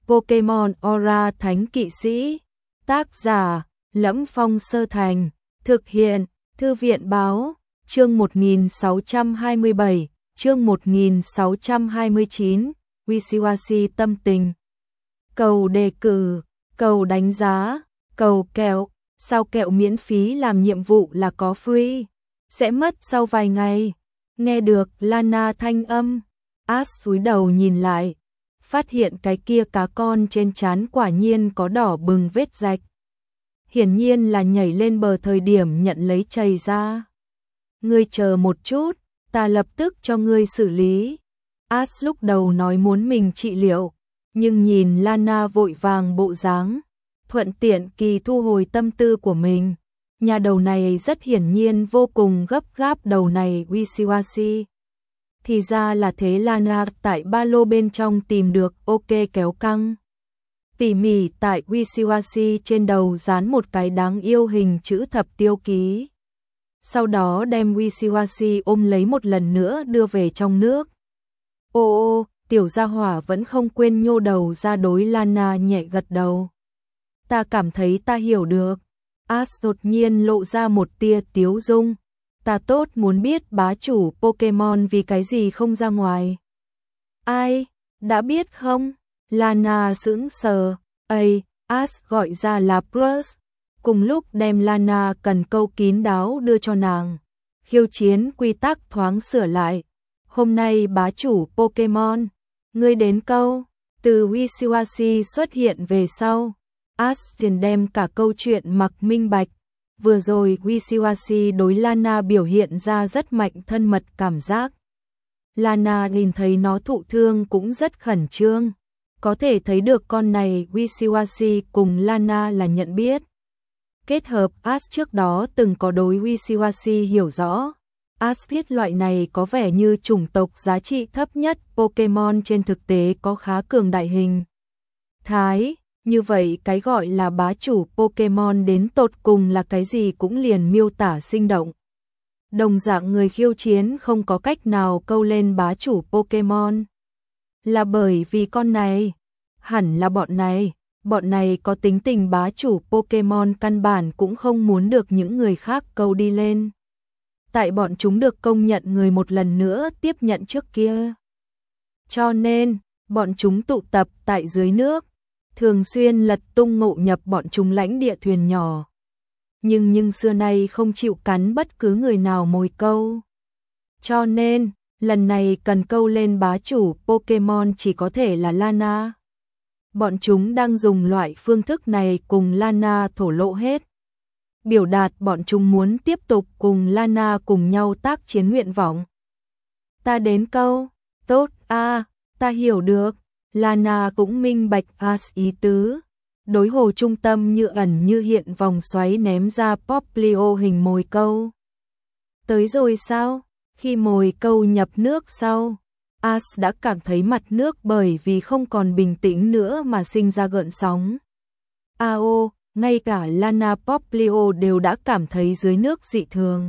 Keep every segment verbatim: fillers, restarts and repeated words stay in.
Pokemon Aura Thánh Kỵ Sĩ. Tác giả: Lẫm Phong Sơ Thành. Thực hiện: Thư viện báo. Chương một nghìn sáu trăm hai mươi bảy, chương một nghìn sáu trăm hai mươi chín, Wishiwashi tâm tình. Cầu đề cử, cầu đánh giá, cầu kẹo, sao kẹo miễn phí làm nhiệm vụ là có free, sẽ mất sau vài ngày. Nghe được Lana thanh âm, Ash cúi đầu nhìn lại, phát hiện cái kia cá con trên trán quả nhiên có đỏ bừng vết rạch. Hiển nhiên là nhảy lên bờ thời điểm nhận lấy chày ra. Ngươi chờ một chút, ta lập tức cho ngươi xử lý. Ash lúc đầu nói muốn mình trị liệu, nhưng nhìn Lana vội vàng bộ dáng, thuận tiện kỳ thu hồi tâm tư của mình. Nhà đầu này rất hiển nhiên vô cùng gấp gáp đầu này Wishiwashi. Thì ra là thế. Lana tại ba lô bên trong tìm được ok kéo căng. Tỉ mỉ tại Wishiwashi trên đầu dán một cái đáng yêu hình chữ thập tiêu ký. Sau đó đem Wishiwashi ôm lấy một lần nữa đưa về trong nước. Ô ô, tiểu gia hỏa vẫn không quên nhô đầu ra đối Lana nhẹ gật đầu. Ta cảm thấy ta hiểu được. Ash đột nhiên lộ ra một tia tiếu dung. Ta tốt muốn biết bá chủ Pokemon vì cái gì không ra ngoài. Ai, đã biết không? Lana sững sờ. Ây, Ash gọi ra là Bruce. Cùng lúc đem Lana cần câu kín đáo đưa cho nàng. Khiêu chiến quy tắc thoáng sửa lại. Hôm nay bá chủ Pokemon, ngươi đến câu. Từ Wishiwashi xuất hiện về sau, Ash liền đem cả câu chuyện mặc minh bạch. Vừa rồi Wishiwashi đối Lana biểu hiện ra rất mạnh thân mật cảm giác. Lana nhìn thấy nó thụ thương cũng rất khẩn trương. Có thể thấy được con này Wishiwashi cùng Lana là nhận biết. Kết hợp Ash trước đó từng có đối Wishiwashi hiểu rõ. Ash biết loại này có vẻ như chủng tộc giá trị thấp nhất Pokemon trên thực tế có khá cường đại hình thái. Như vậy cái gọi là bá chủ Pokemon đến tột cùng là cái gì cũng liền miêu tả sinh động. Đồng dạng người khiêu chiến không có cách nào câu lên bá chủ Pokemon. Là bởi vì con này, hẳn là bọn này, bọn này có tính tình bá chủ Pokemon căn bản cũng không muốn được những người khác câu đi lên. Tại bọn chúng được công nhận người một lần nữa tiếp nhận trước kia. Cho nên, bọn chúng tụ tập tại dưới nước, thường xuyên lật tung ngộ nhập bọn chúng lãnh địa thuyền nhỏ. Nhưng nhưng xưa nay không chịu cắn bất cứ người nào mồi câu. Cho nên, lần này cần câu lên bá chủ Pokemon chỉ có thể là Lana. Bọn chúng đang dùng loại phương thức này cùng Lana thổ lộ hết. Biểu đạt bọn chúng muốn tiếp tục cùng Lana cùng nhau tác chiến nguyện vọng. Ta đến câu, tốt a, à, ta hiểu được. Lana cũng minh bạch Ash ý tứ. Đối hồ trung tâm như ẩn như hiện vòng xoáy ném ra Poplio hình mồi câu. Tới rồi sao? Khi mồi câu nhập nước sau, Ash đã cảm thấy mặt nước bởi vì không còn bình tĩnh nữa mà sinh ra gợn sóng. A ô, ngay cả Lana Poplio đều đã cảm thấy dưới nước dị thường.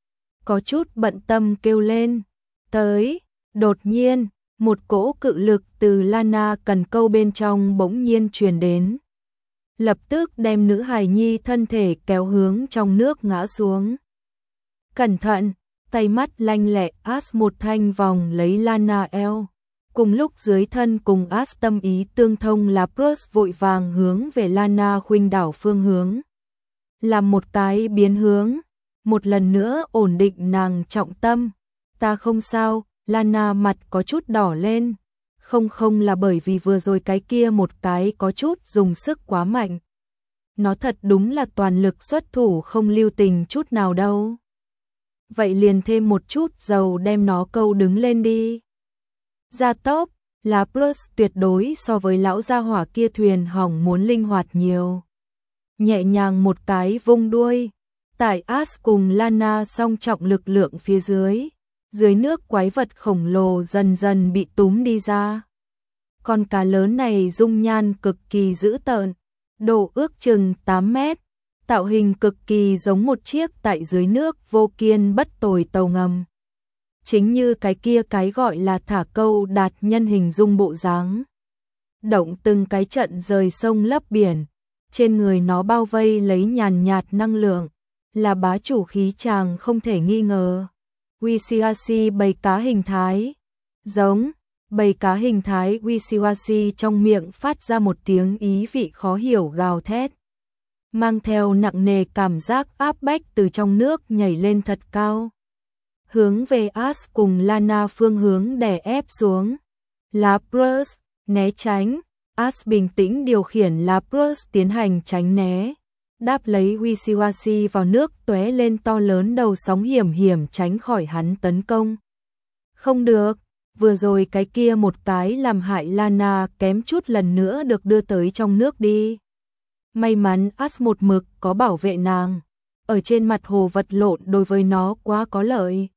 Có chút bận tâm kêu lên. Tới, đột nhiên, một cỗ cự lực từ Lana cần câu bên trong bỗng nhiên truyền đến. Lập tức đem nữ hài nhi thân thể kéo hướng trong nước ngã xuống. Cẩn thận, tay mắt lanh lẹ Ash một thanh vòng lấy Lana eo. Cùng lúc dưới thân cùng Ash tâm ý tương thông là Bruce vội vàng hướng về Lana khuynh đảo phương hướng. Làm một cái biến hướng, một lần nữa ổn định nàng trọng tâm. Ta không sao. Lana mặt có chút đỏ lên. Không không là bởi vì vừa rồi cái kia một cái có chút dùng sức quá mạnh. Nó thật đúng là toàn lực xuất thủ không lưu tình chút nào đâu. Vậy liền thêm một chút dầu đem nó câu đứng lên đi. Gia tốc, là Bruce tuyệt đối so với lão gia hỏa kia thuyền hỏng muốn linh hoạt nhiều. Nhẹ nhàng một cái vung đuôi. Tại Ash cùng Lana song trọng lực lượng phía dưới. Dưới nước quái vật khổng lồ dần dần bị túm đi ra. Con cá lớn này dung nhan cực kỳ dữ tợn, độ ước chừng tám mét, tạo hình cực kỳ giống một chiếc tại dưới nước vô kiên bất tồi tàu ngầm. Chính như cái kia cái gọi là thả câu đạt nhân hình dung bộ dáng. động từng cái trận rời sông lấp biển. Trên người nó bao vây lấy nhàn nhạt năng lượng, là bá chủ khí tràng không thể nghi ngờ. Wishiwashi bầy cá hình thái, giống, bầy cá hình thái Wishiwashi trong miệng phát ra một tiếng ý vị khó hiểu gào thét. Mang theo nặng nề cảm giác áp bách từ trong nước nhảy lên thật cao. Hướng về Ash cùng Lana phương hướng đè ép xuống. Lapras, né tránh. Ash bình tĩnh điều khiển Lapras tiến hành tránh né. Đáp lấy Wishiwashi vào nước tóe lên to lớn đầu sóng hiểm hiểm tránh khỏi hắn tấn công. Không được, vừa rồi cái kia một cái làm hại Lana kém chút lần nữa được đưa tới trong nước đi. May mắn Ash một mực có bảo vệ nàng. Ở trên mặt hồ vật lộn đối với nó quá có lợi.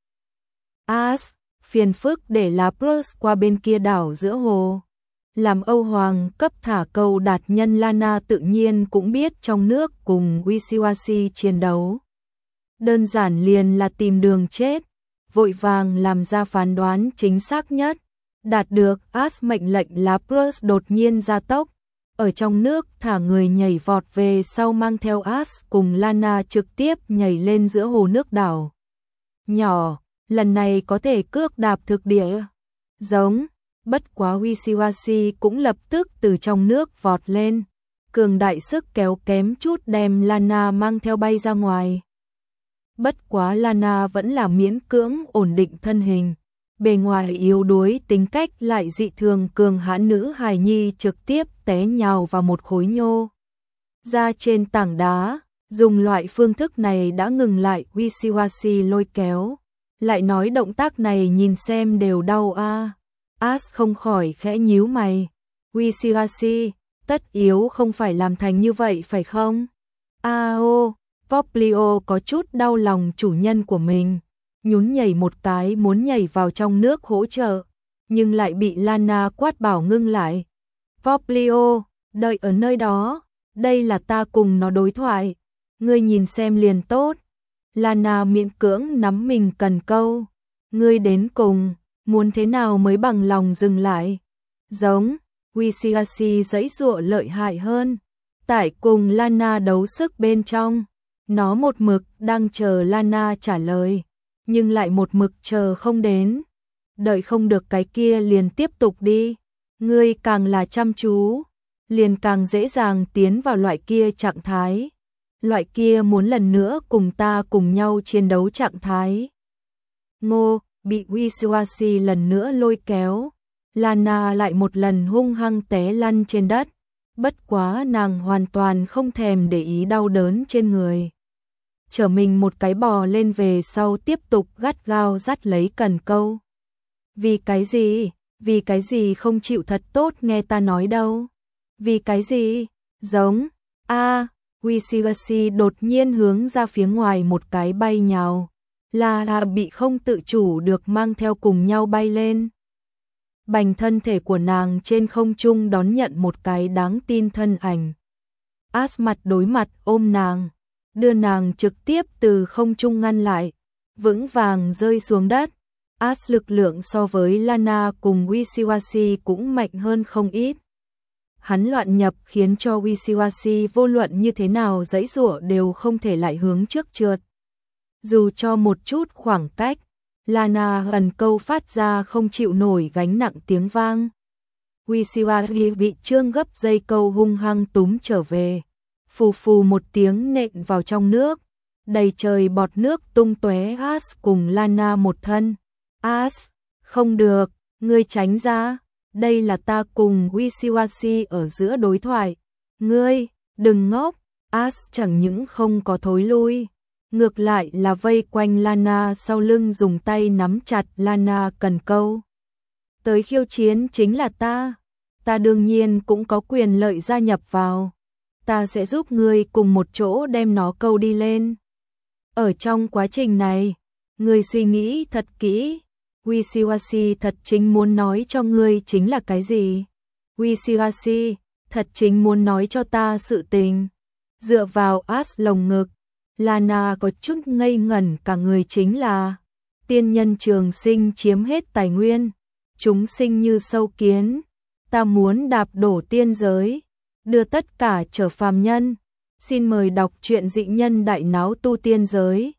Ash, phiền phức để Lapras qua bên kia đảo giữa hồ. Làm Âu Hoàng cấp thả câu đạt nhân Lana tự nhiên cũng biết trong nước cùng Wishiwashi chiến đấu. Đơn giản liền là tìm đường chết, vội vàng làm ra phán đoán chính xác nhất. Đạt được Ash mệnh lệnh Lapras đột nhiên gia tốc, ở trong nước thả người nhảy vọt về sau mang theo Ash cùng Lana trực tiếp nhảy lên giữa hồ nước đảo. Nhỏ, lần này có thể cước đạp thực địa. Giống. Bất quá Wishiwashi cũng lập tức từ trong nước vọt lên, cường đại sức kéo kém chút đem Lana mang theo bay ra ngoài. Bất quá Lana vẫn là miễn cưỡng ổn định thân hình, bề ngoài yếu đuối tính cách lại dị thường cường hãn nữ hài nhi trực tiếp té nhào vào một khối nhô ra trên tảng đá, dùng loại phương thức này đã ngừng lại Wishiwashi lôi kéo, lại nói động tác này nhìn xem đều đau a. À. Ash không khỏi khẽ nhíu mày. Wishiwashi, tất yếu không phải làm thành như vậy phải không? Ao, Poplio có chút đau lòng chủ nhân của mình, nhún nhảy một cái muốn nhảy vào trong nước hỗ trợ, nhưng lại bị Lana quát bảo ngưng lại. Poplio, đợi ở nơi đó, đây là ta cùng nó đối thoại, ngươi nhìn xem liền tốt. Lana miễn cưỡng nắm mình cần câu, ngươi đến cùng muốn thế nào mới bằng lòng dừng lại. Giống, Wishiwashi giãy giụa lợi hại hơn. Tại cùng Lana đấu sức bên trong, nó một mực đang chờ Lana trả lời, nhưng lại một mực chờ không đến. Đợi không được cái kia liền tiếp tục đi. Ngươi càng là chăm chú, liền càng dễ dàng tiến vào loại kia trạng thái. Loại kia muốn lần nữa cùng ta cùng nhau chiến đấu trạng thái. Ngô, bị Wishiwashi lần nữa lôi kéo, Lana lại một lần hung hăng té lăn trên đất, bất quá nàng hoàn toàn không thèm để ý đau đớn trên người. Trở mình một cái bò lên về sau tiếp tục gắt gao dắt lấy cần câu. Vì cái gì? Vì cái gì không chịu thật tốt nghe ta nói đâu? Vì cái gì? Giống, a à, Wishiwashi đột nhiên hướng ra phía ngoài một cái bay nhào. Lana bị không tự chủ được mang theo cùng nhau bay lên. Bành thân thể của nàng trên không trung đón nhận một cái đáng tin thân ảnh. Ash mặt đối mặt ôm nàng, đưa nàng trực tiếp từ không trung ngăn lại, vững vàng rơi xuống đất. Ash lực lượng so với Lana cùng Wishiwashi cũng mạnh hơn không ít. Hắn loạn nhập khiến cho Wishiwashi vô luận như thế nào giãy giụa đều không thể lại hướng trước trượt. Dù cho một chút khoảng cách, Lana gần câu phát ra không chịu nổi gánh nặng tiếng vang. Wishiwashi bị trương gấp dây câu hung hăng túm trở về, phù phù một tiếng nện vào trong nước, đầy trời bọt nước tung tóe. Ash cùng Lana một thân. Ash, không được, ngươi tránh ra, đây là ta cùng Wishiwashi ở giữa đối thoại. Ngươi, đừng ngốc. Ash chẳng những không có thối lui, ngược lại là vây quanh Lana sau lưng dùng tay nắm chặt Lana cần câu. Tới khiêu chiến chính là ta, ta đương nhiên cũng có quyền lợi gia nhập vào. Ta sẽ giúp ngươi cùng một chỗ đem nó câu đi lên. Ở trong quá trình này, ngươi suy nghĩ thật kỹ, Wishiwashi thật chính muốn nói cho ngươi chính là cái gì? Wishiwashi, thật chính muốn nói cho ta sự tình. Dựa vào Ash lồng ngực, Lana có chút ngây ngẩn cả người. Chính là tiên nhân trường sinh chiếm hết tài nguyên, chúng sinh như sâu kiến, ta muốn đạp đổ tiên giới, đưa tất cả trở phàm nhân. Xin mời đọc truyện Dị Nhân Đại Náo Tu Tiên Giới.